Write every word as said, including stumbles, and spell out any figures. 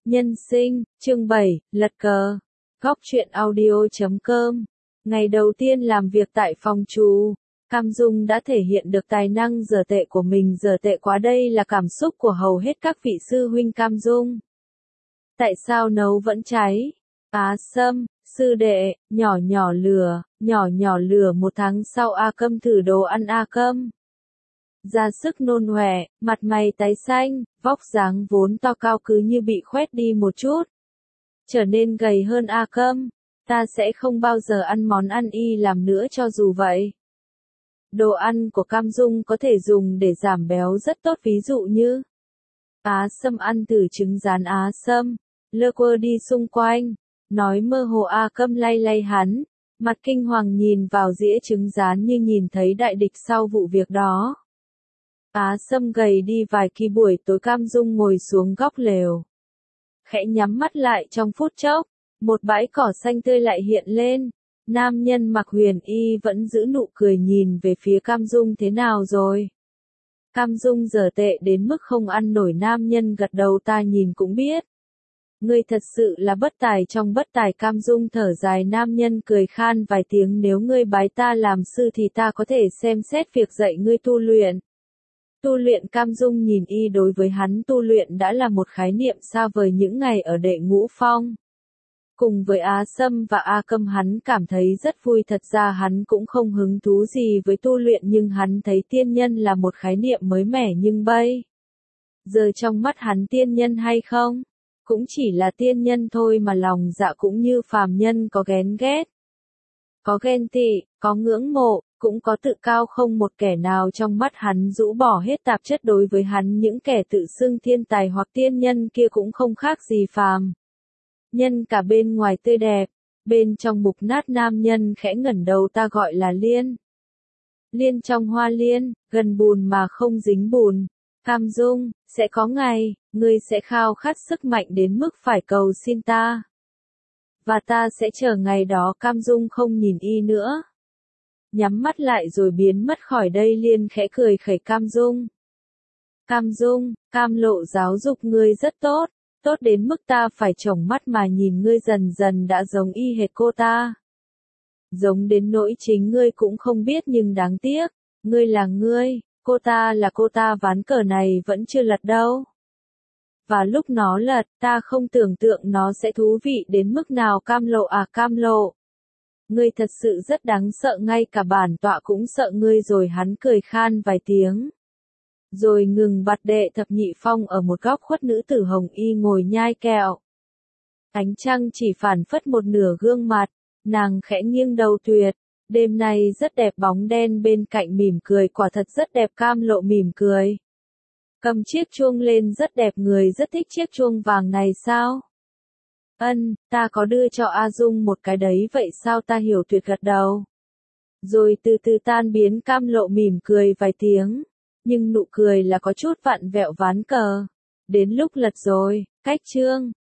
Nhân sinh, chương bảy, lật cờ. Góc truyện audio chấm com. Ngày đầu tiên làm việc tại phòng chú, Cam Dung đã thể hiện được tài năng giở tệ của mình. Giở tệ quá đây là cảm xúc của hầu hết các vị sư huynh Cam Dung. Tại sao nấu vẫn cháy? Á Sâm, sư đệ, nhỏ nhỏ lửa, nhỏ nhỏ lửa. Một tháng sau A Câm thử đồ ăn A Câm ra sức nôn ọe, mặt mày tái xanh, vóc dáng vốn to cao cứ như bị khoét đi một chút, trở nên gầy hơn. A Câm, ta sẽ không bao giờ ăn món ăn y làm nữa cho dù vậy. Đồ ăn của Cam Dung có thể dùng để giảm béo rất tốt, ví dụ như Á Sâm ăn thử trứng rán. Á Sâm lơ quơ đi xung quanh, nói mơ hồ. A Câm lay lay hắn, mặt kinh hoàng nhìn vào dĩa trứng rán như nhìn thấy đại địch sau vụ việc đó. Á Sâm gầy đi vài kỳ. Buổi tối Cam Dung ngồi xuống góc lều, khẽ nhắm mắt lại. Trong phút chốc, một bãi cỏ xanh tươi lại hiện lên. Nam nhân mặc huyền y vẫn giữ nụ cười nhìn về phía Cam Dung. Thế nào rồi? Cam Dung dở tệ đến mức không ăn nổi. Nam nhân gật đầu, ta nhìn cũng biết. Ngươi thật sự là bất tài trong bất tài. Cam Dung thở dài. Nam nhân cười khan vài tiếng, nếu ngươi bái ta làm sư thì ta có thể xem xét việc dạy ngươi tu luyện. Tu luyện? Cam Dung nhìn y, đối với hắn tu luyện đã là một khái niệm xa vời những ngày ở đệ ngũ phong. Cùng với Á Sâm và A Câm hắn cảm thấy rất vui. Thật ra hắn cũng không hứng thú gì với tu luyện, nhưng hắn thấy tiên nhân là một khái niệm mới mẻ. Nhưng bây giờ trong mắt hắn tiên nhân hay không, cũng chỉ là tiên nhân thôi mà. Lòng dạ cũng như phàm nhân, có ghen ghét, có ghen tị, có ngưỡng mộ, cũng có tự cao. Không một kẻ nào trong mắt hắn rũ bỏ hết tạp chất. Đối với hắn, những kẻ tự xưng thiên tài hoặc tiên nhân kia cũng không khác gì phàm nhân cả. Bên ngoài tươi đẹp, bên trong mục nát. Nam nhân khẽ ngẩng đầu, ta gọi là liên. Liên trong hoa liên, gần bùn mà không dính bùn. Cam Dung, sẽ có ngày, ngươi sẽ khao khát sức mạnh đến mức phải cầu xin ta. Và ta sẽ chờ ngày đó. Cam Dung không nhìn y nữa, nhắm mắt lại rồi biến mất khỏi đây. Liên khẽ cười khẩy Cam Dung. Cam Dung, Cam Lộ giáo dục ngươi rất tốt, tốt đến mức ta phải tròng mắt mà nhìn. Ngươi dần dần đã giống y hệt cô ta, giống đến nỗi chính ngươi cũng không biết. Nhưng đáng tiếc, ngươi là ngươi, cô ta là cô ta. Ván cờ này vẫn chưa lật đâu. Và lúc nó lật, ta không tưởng tượng nó sẽ thú vị đến mức nào. Cam Lộ à, Cam Lộ, ngươi thật sự rất đáng sợ, ngay cả bản tọa cũng sợ ngươi rồi. Hắn cười khan vài tiếng, rồi ngừng bặt. Đệ thập nhị phong ở một góc khuất, nữ tử hồng y ngồi nhai kẹo. Ánh trăng chỉ phản phất một nửa gương mặt, nàng khẽ nghiêng đầu tuyệt. Đêm nay rất đẹp. Bóng đen bên cạnh mỉm cười, quả thật rất đẹp. Cam Lộ mỉm cười, cầm chiếc chuông lên, rất đẹp. Người rất thích chiếc chuông vàng này sao? Ân, ta có đưa cho A Dung một cái đấy. Vậy sao? Ta hiểu. Tuyệt gật đầu, rồi từ từ tan biến. Cam Lộ mỉm cười vài tiếng, nhưng nụ cười là có chút vặn vẹo. Ván cờ đến lúc lật rồi. Cách chương